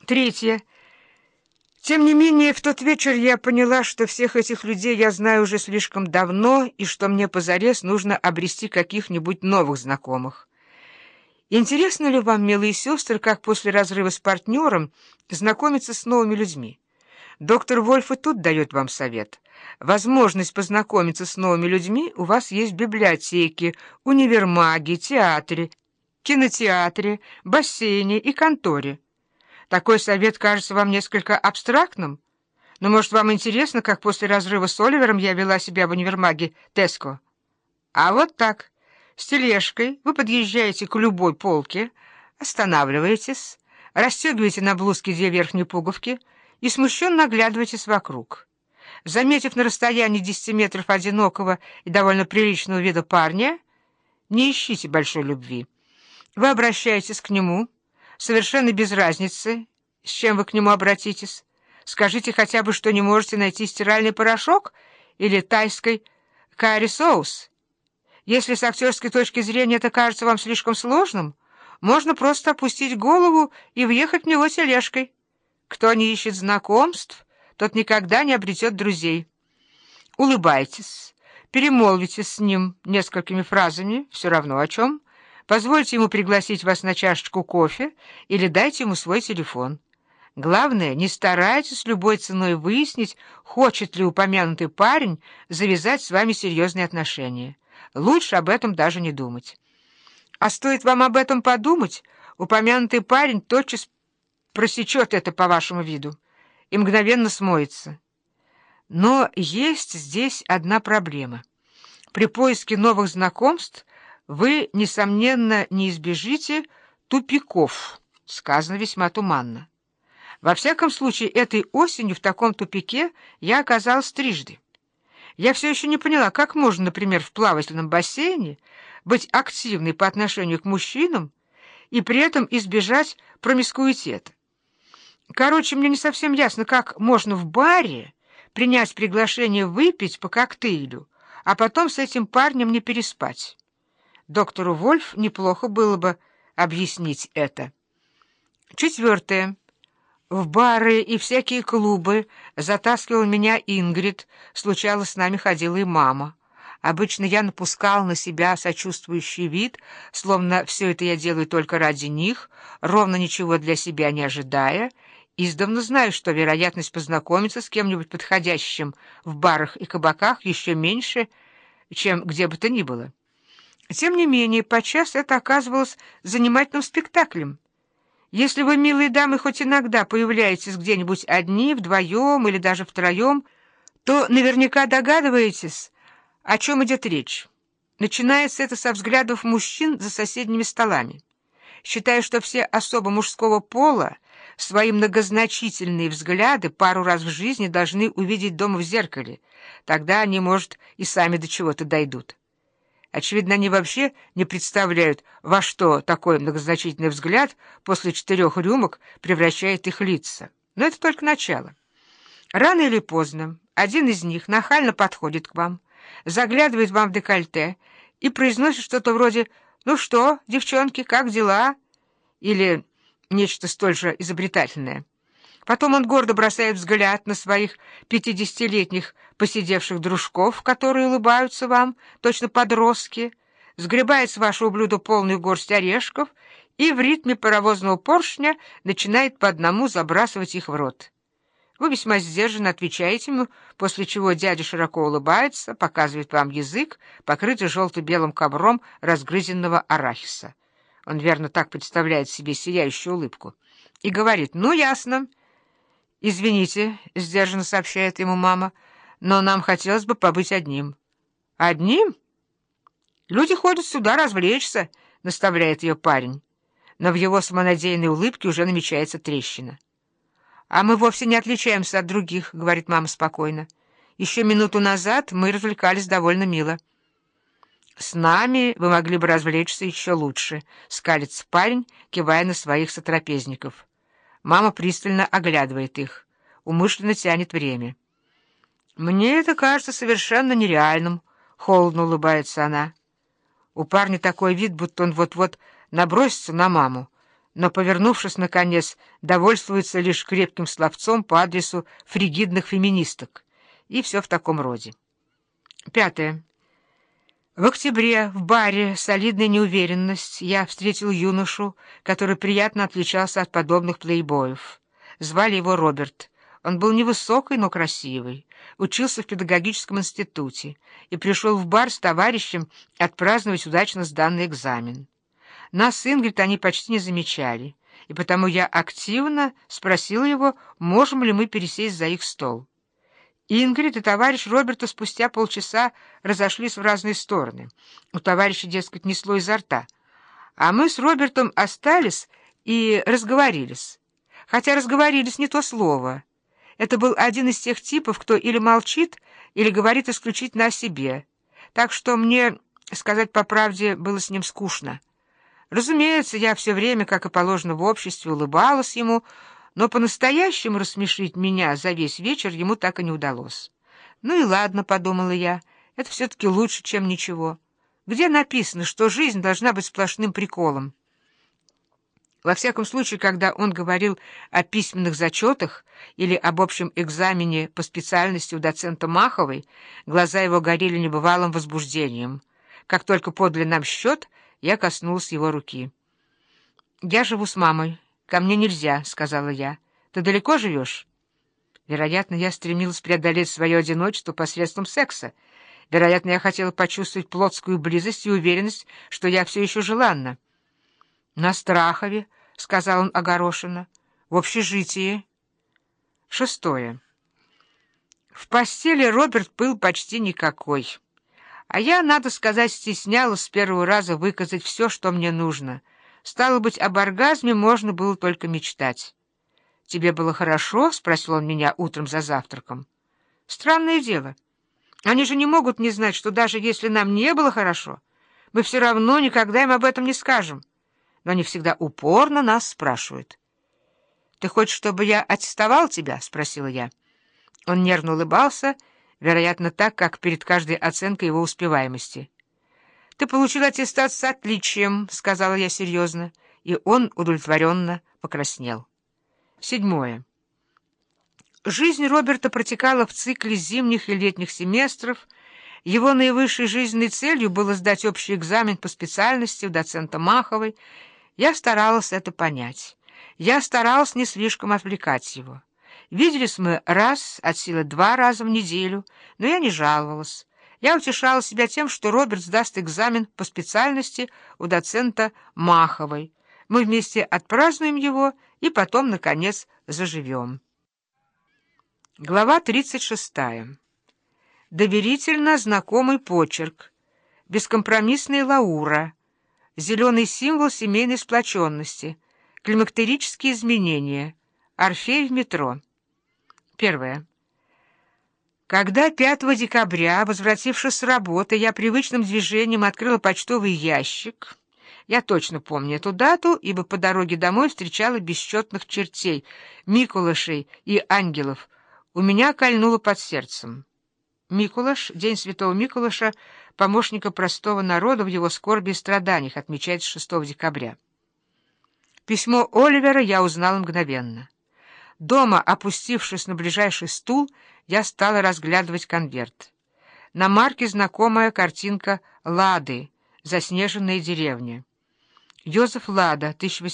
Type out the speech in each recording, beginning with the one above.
Третье. Тем не менее, в тот вечер я поняла, что всех этих людей я знаю уже слишком давно и что мне позарез нужно обрести каких-нибудь новых знакомых. Интересно ли вам, милые сестры, как после разрыва с партнером знакомиться с новыми людьми? Доктор Вольф и тут дает вам совет. Возможность познакомиться с новыми людьми у вас есть в библиотеке, универмаге, театре, кинотеатре, бассейне и конторе. Такой совет кажется вам несколько абстрактным, но, может, вам интересно, как после разрыва с Оливером я вела себя в универмаге Теско? А вот так. С тележкой вы подъезжаете к любой полке, останавливаетесь, расстегиваете на блузке 2 верхние пуговки и смущенно оглядываетесь вокруг. Заметив на расстоянии 10 метров одинокого и довольно приличного вида парня, не ищите большой любви. Вы обращаетесь к нему, совершенно без разницы, с чем вы к нему обратитесь. Скажите хотя бы, что не можете найти стиральный порошок или тайский карри-соус. Если с актерской точки зрения это кажется вам слишком сложным, можно просто опустить голову и въехать в него тележкой. Кто не ищет знакомств, тот никогда не обретет друзей. Улыбайтесь, перемолвитесь с ним несколькими фразами, все равно о чем. Позвольте ему пригласить вас на чашечку кофе или дайте ему свой телефон. Главное, не старайтесь любой ценой выяснить, хочет ли упомянутый парень завязать с вами серьезные отношения. Лучше об этом даже не думать. А стоит вам об этом подумать, упомянутый парень тотчас просечет это по вашему виду и мгновенно смоется. Но есть здесь одна проблема. При поиске новых знакомств вы, несомненно, не избежите тупиков, сказано весьма туманно. Во всяком случае, этой осенью в таком тупике я оказалась трижды. Я все еще не поняла, как можно, например, в плавательном бассейне быть активной по отношению к мужчинам и при этом избежать промискуитета. Короче, мне не совсем ясно, как можно в баре принять приглашение выпить по коктейлю, а потом с этим парнем не переспать. Доктору Вольф неплохо было бы объяснить это. Четвертое. В бары и всякие клубы затаскивала меня Ингрид, случалось, с нами ходила и мама. Обычно я напускал на себя сочувствующий вид, словно все это я делаю только ради них, ровно ничего для себя не ожидая, издавна знаю, что вероятность познакомиться с кем-нибудь подходящим в барах и кабаках еще меньше, чем где бы то ни было. Тем не менее, подчас это оказывалось занимательным спектаклем. Если вы, милые дамы, хоть иногда появляетесь где-нибудь одни, вдвоем или даже втроем, то наверняка догадываетесь, о чем идет речь. Начинается это со взглядов мужчин за соседними столами. Считаю, что все особо мужского пола свои многозначительные взгляды пару раз в жизни должны увидеть дома в зеркале. Тогда они, может, и сами до чего-то дойдут. Очевидно, они вообще не представляют, во что такой многозначительный взгляд после 4 рюмок превращает их лица. Но это только начало. Рано или поздно один из них нахально подходит к вам, заглядывает вам в декольте и произносит что-то вроде «Ну что, девчонки, как дела?» или нечто столь же изобретательное. Потом он гордо бросает взгляд на своих 50-летних посидевших дружков, которые улыбаются вам, точно подростки, сгребает с вашего блюда полную горсть орешков и в ритме паровозного поршня начинает по одному забрасывать их в рот. Вы весьма сдержанно отвечаете ему, после чего дядя широко улыбается, показывает вам язык, покрытый желто-белым ковром разгрызенного арахиса. Он верно так представляет себе сияющую улыбку. И говорит: «Ну, ясно». «Извините», — сдержанно сообщает ему мама, — «но нам хотелось бы побыть одним». «Одним? Люди ходят сюда развлечься», — наставляет ее парень. Но в его самонадеянной улыбке уже намечается трещина. «А мы вовсе не отличаемся от других», — говорит мама спокойно. «Еще минуту назад мы развлекались довольно мило». «С нами вы могли бы развлечься еще лучше», — скалится парень, кивая на своих сотрапезников. Мама пристально оглядывает их, умышленно тянет время. «Мне это кажется совершенно нереальным», — холодно улыбается она. У парня такой вид, будто он вот-вот набросится на маму, но, повернувшись, наконец, довольствуется лишь крепким словцом по адресу фригидных феминисток. И все в таком роде. 5. В октябре в баре «Солидная неуверенность» я встретил юношу, который приятно отличался от подобных плейбоев. Звали его Роберт. Он был невысокий, но красивый, учился в педагогическом институте и пришел в бар с товарищем отпраздновать удачно сданный экзамен. Нас с Ингрид они почти не замечали, и потому я активно спросил его, можем ли мы пересесть за их стол. Ингрид и товарищ Роберта спустя полчаса разошлись в разные стороны. У товарища, дескать, несло изо рта. А мы с Робертом остались и разговорились. Хотя разговорились не то слово. Это был один из тех типов, кто или молчит, или говорит исключительно о себе. Так что мне, сказать по правде, было с ним скучно. Разумеется, я все время, как и положено в обществе, улыбалась ему, но по-настоящему рассмешить меня за весь вечер ему так и не удалось. «Ну и ладно», — подумала я, — «это все-таки лучше, чем ничего. Где написано, что жизнь должна быть сплошным приколом?» Во всяком случае, когда он говорил о письменных зачетах или об общем экзамене по специальности у доцента Маховой, глаза его горели небывалым возбуждением. Как только подали нам счет, я коснулась его руки. «Я живу с мамой. Ко мне нельзя», — сказала я. «Ты далеко живешь?» Вероятно, я стремилась преодолеть свое одиночество посредством секса. Вероятно, я хотела почувствовать плотскую близость и уверенность, что я все еще желанна. «На Страхове», — сказал он огорошенно, — «в общежитии». 6. В постели Роберт был почти никакой. А я, надо сказать, стеснялась с первого раза выказать все, что мне нужно. Стало быть, об оргазме можно было только мечтать. «Тебе было хорошо?» — спросил он меня утром за завтраком. «Странное дело. Они же не могут не знать, что даже если нам не было хорошо, мы все равно никогда им об этом не скажем. Но они всегда упорно нас спрашивают». «Ты хочешь, чтобы я аттестовал тебя?» — спросила я. Он нервно улыбался, вероятно, так, как перед каждой оценкой его успеваемости. «Ты получил аттестат с отличием», — сказала я серьезно, и он удовлетворенно покраснел. 7. Жизнь Роберта протекала в цикле зимних и летних семестров. Его наивысшей жизненной целью было сдать общий экзамен по специальности у доцента Маховой. Я старалась это понять. Я старалась не слишком отвлекать его. Виделись мы раз, от силы 2 раза в неделю, но я не жаловалась. Я утешала себя тем, что Роберт сдаст экзамен по специальности у доцента Маховой. Мы вместе отпразднуем его и потом, наконец, заживем. Глава 36. Доверительно знакомый почерк. Бескомпромиссная Лаура. Зеленый символ семейной сплоченности. Климактерические изменения. Орфей в метро. 1. Когда 5 декабря, возвратившись с работы, я привычным движением открыла почтовый ящик. Я точно помню эту дату, ибо по дороге домой встречала бесчетных чертей, Микулашей и ангелов. У меня кольнуло под сердцем. Микулаш, День Святого Микулаша, помощника простого народа в его скорби и страданиях, отмечается 6 декабря. Письмо Оливера я узнала мгновенно. Дома, опустившись на ближайший стул, я стала разглядывать конверт. На марке знакомая картинка Лады, заснеженная деревня. Йозеф Лада,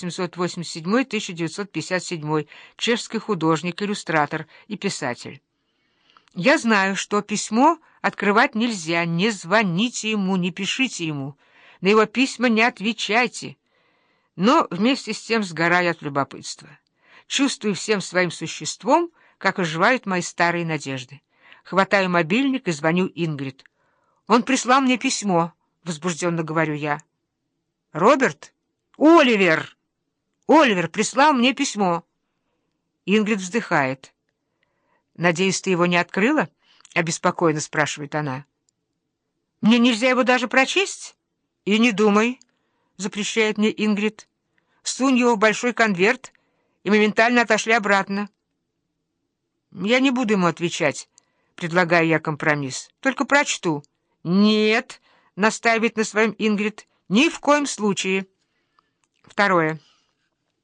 1887-1957, чешский художник, иллюстратор и писатель. Я знаю, что письмо открывать нельзя, не звоните ему, не пишите ему, на его письма не отвечайте. Но вместе с тем сгораю от любопытства. Чувствую всем своим существом, как оживают мои старые надежды. Хватаю мобильник и звоню Ингрид. «Он прислал мне письмо», — возбужденно говорю я. «Роберт? Оливер! Оливер прислал мне письмо». Ингрид вздыхает. «Надеюсь, ты его не открыла?» — обеспокоенно спрашивает она. «Мне нельзя его даже прочесть?» «И не думай», — запрещает мне Ингрид. «Сунь его в большой конверт и моментально отошли обратно». «Я не буду ему отвечать», — предлагаю я компромисс. «Только прочту». «Нет», — настаивает на своем Ингрид, — «ни в коем случае». 2.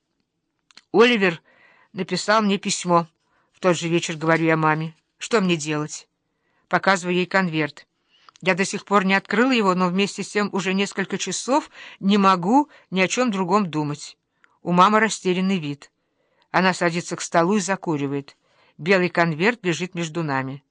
Оливер написал мне письмо. В тот же вечер говорю я маме. Что мне делать? Показываю ей конверт. Я до сих пор не открыла его, но вместе с тем уже несколько часов не могу ни о чем другом думать. У мамы растерянный вид. Она садится к столу и закуривает. Белый конверт лежит между нами.